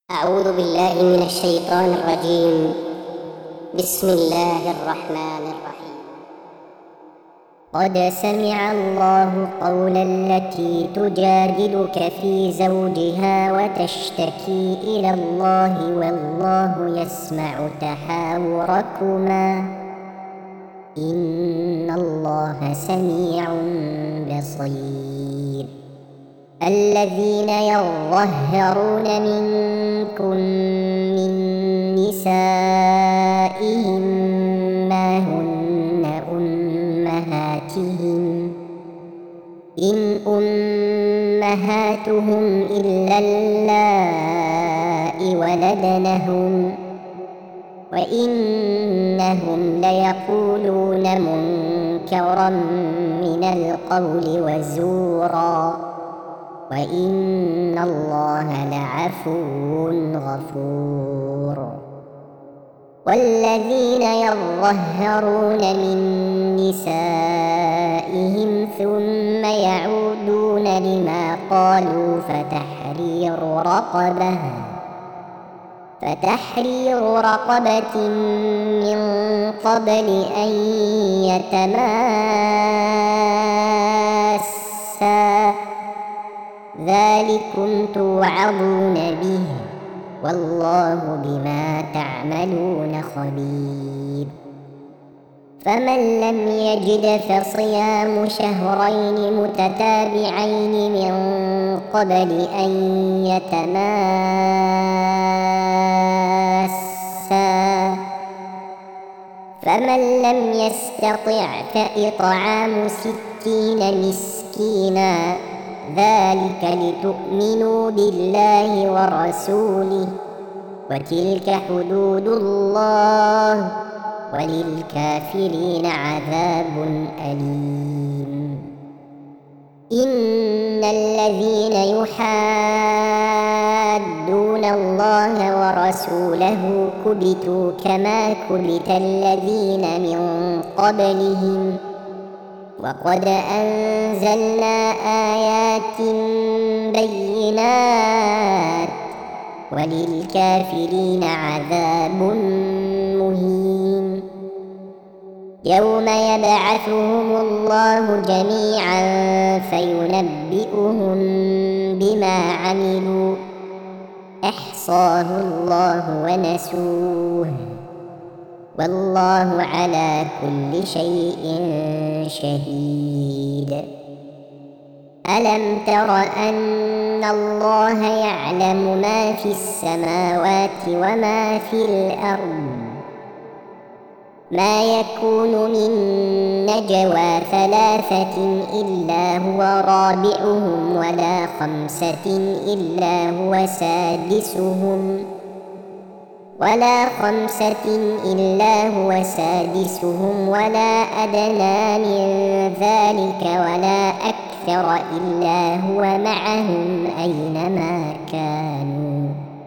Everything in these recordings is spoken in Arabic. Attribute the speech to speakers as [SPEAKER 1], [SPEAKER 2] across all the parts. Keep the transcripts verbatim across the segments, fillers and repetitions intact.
[SPEAKER 1] أعوذ بالله من الشيطان الرجيم. بسم الله الرحمن الرحيم. قد سمع الله قول التي تجادلك في زوجها وتشتكي إلى الله والله يسمع تحاوركما إن الله سميع بصير. الذين يظهرون منكم من نسائهم ما هن أمهاتهم إن أمهاتهم إلا اللائي ولدنهم وإنهم ليقولون منكرا من القول وزورا وإن الله لعفو غفور. والذين يظهرون من نسائهم ثم يعودون لما قالوا فتحرير رقبة فتحرير رقبة من قبل أن يتماسا ذلكم توعظون به والله بما تعملون خبير. فمن لم يجد فصيام شهرين متتابعين من قبل أن يتماسا فمن لم يستطع فإطعام ستين مسكينا ذلك لتؤمنوا بالله ورسوله وتلك حدود الله وللكافرين عذاب أليم. إن الذين يحادون الله ورسوله كبتوا كما كبت الذين من قبلهم وقد أنزلنا آيات بينات وللكافرين عذاب مهين. يوم يبعثهم الله جميعا فينبئهم بما عملوا أحصاه الله ونسوه والله على كل شيء شهيد. ألم تر أن الله يعلم ما في السماوات وما في الأرض ما يكون من نجوى ثلاثة إلا هو رابعهم ولا خمسة إلا هو سادسهم ولا خمسة إلا هو سادسهم ولا أدنى من ذلك ولا أكثر إلا هو معهم أينما كانوا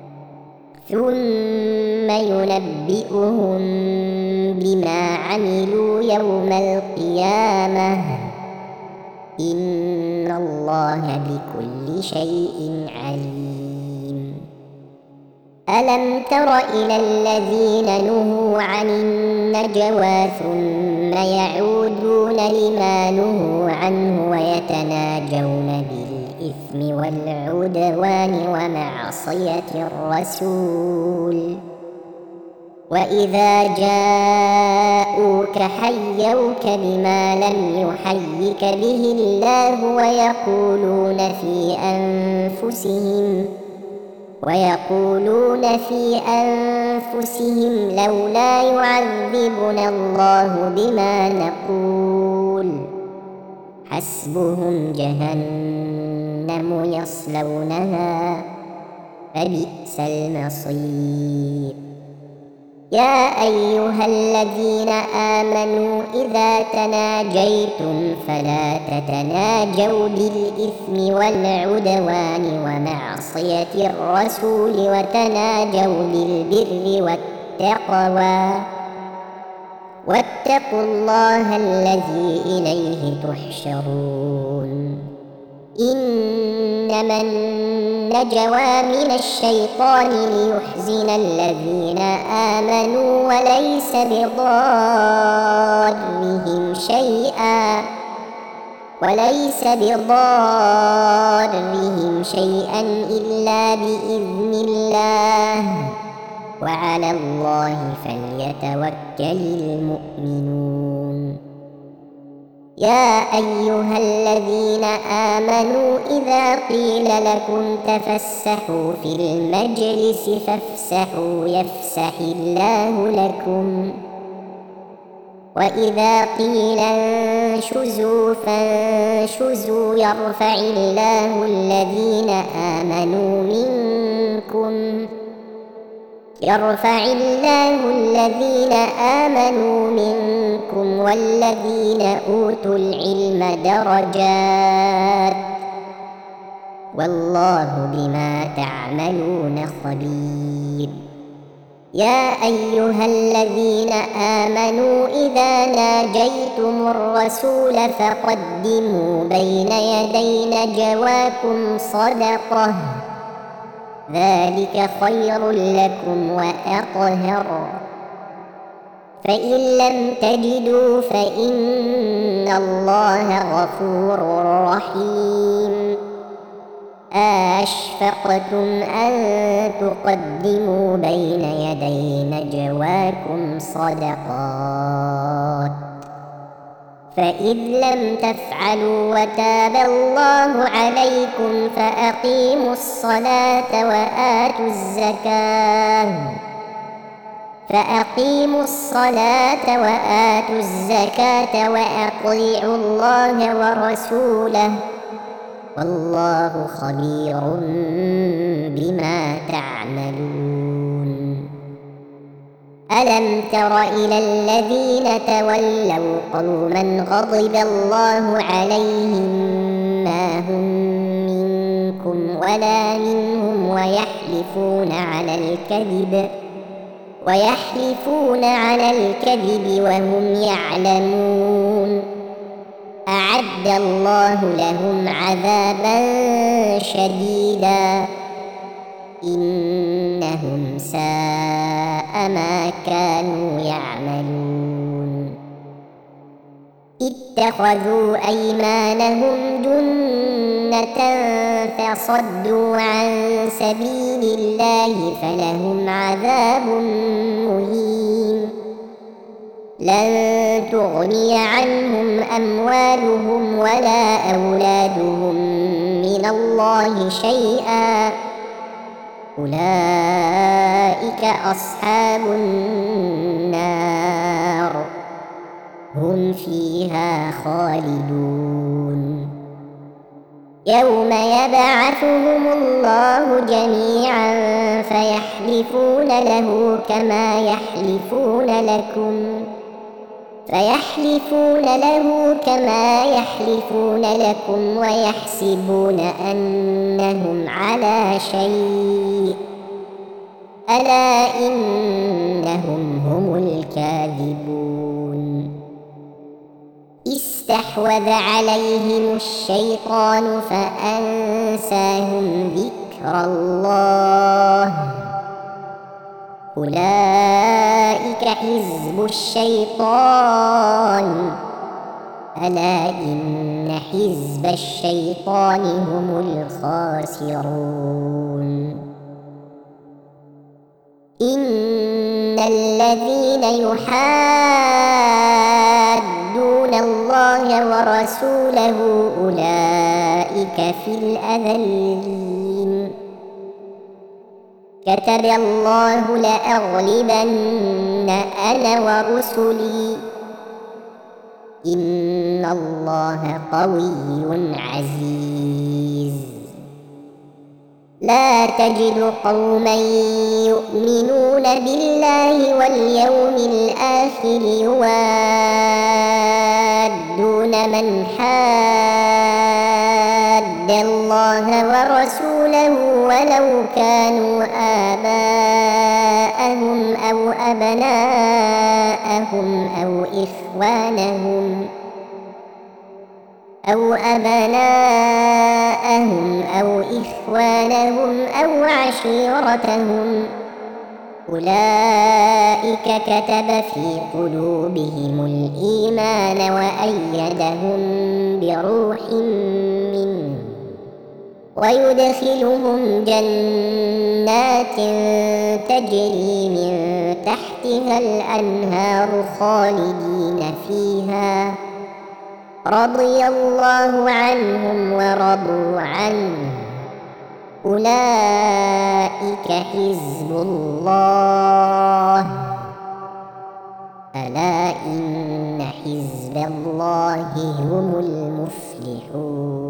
[SPEAKER 1] ثم ينبئهم بما عملوا يوم القيامة إن الله بكل شيء عليم. ألم تر إلى الذين نهوا عن النجوى ثم يعودون لما نهوا عنه ويتناجون بالإثم والعدوان ومعصية الرسول وإذا جاءوك حيوك بما لم يحيك به الله ويقولون في أنفسهم ويقولون في أنفسهم لولا يعذبنا الله بما نقول حسبهم جهنم يصلونها فبئس المصير. يا أيها الذين آمنوا إذا تناجيتم فلا تتناجوا بالإثم والعدوان ومعصية الرسول وتناجوا بالبر والتقوى واتقوا الله الذي إليه تحشرون. إنما النجوى من الشيطان ليحزن الذين آمنوا وليس بضارهم شيئا وليس بضارهم شيئا إلا بإذن الله وعلى الله فليتوكل المؤمنون. يا أيها الذين آمنوا إذا قيل لكم تفسحوا في المجلس فافسحوا يفسح الله لكم وإذا قيل انشزوا فانشزوا يرفع الله الذين آمنوا منكم يرفع الله الذين آمنوا منكم والذين أوتوا العلم درجات والله بما تعملون خبير. يا أيها الذين آمنوا إذا ناجيتم الرسول فقدموا بين يدي نجواكم صدقة ذلك خير لكم وأطهر فإن لم تجدوا فإن الله غفور رحيم. أشفقتم أن تقدموا بين يدي نجواكم صدقات فإذ لم تفعلوا وتاب الله عليكم فأقيموا الصلاة وآتوا الزكاة فأقيموا الصلاة وآتوا الزكاة وأطيعوا الله ورسوله والله خبير بما تعملون. ألم تر إلى الذين تولوا قوما غضب الله عليهم ما هم منكم ولا منهم ويحلفون على الكذب ويحلفون على الكذب وهم يعلمون أعد الله لهم عذابا شديدا إنهم ساء ما كانوا يعملون. اتخذوا أيمانهم جنة فصدوا عن سبيل الله فلهم عذاب مهين. لن تغني عنهم أموالهم ولا أولادهم من الله شيئا أولئك أصحاب النار هم فيها خالدون. يوم يبعثهم الله جميعا فيحلفون له كما يحلفون لكم فيحلفون له كما يحلفون لكم ويحسبون أنهم على شيء ألا إنهم هم الكاذبون. استحوذ عليهم الشيطان فأنساهم ذكر الله أولئك حزب الشيطان ألا إن حزب الشيطان هم الخاسرون. إن الذين يحادون الله ورسوله أولئك في الأذلين. كتب الله لأغلبن أنا ورسلي إن الله قوي عزيز. لا تجد قوما يؤمنون بالله واليوم الآخر يوادون من حاد الله ورسوله ولو كانوا آباءهم أو أبناءهم أو إخوانهم أو أبناءهم أو إخوانهم أو عشيرتهم، أولئك كتب في قلوبهم الإيمان وأيدهم بروح منه، ويدخلهم جنات تجري من تحتها الأنهار خالدين فيها، رضي الله عنهم ورضوا عنه، أولئك حزب الله، ألا إن حزب الله هم المفلحون.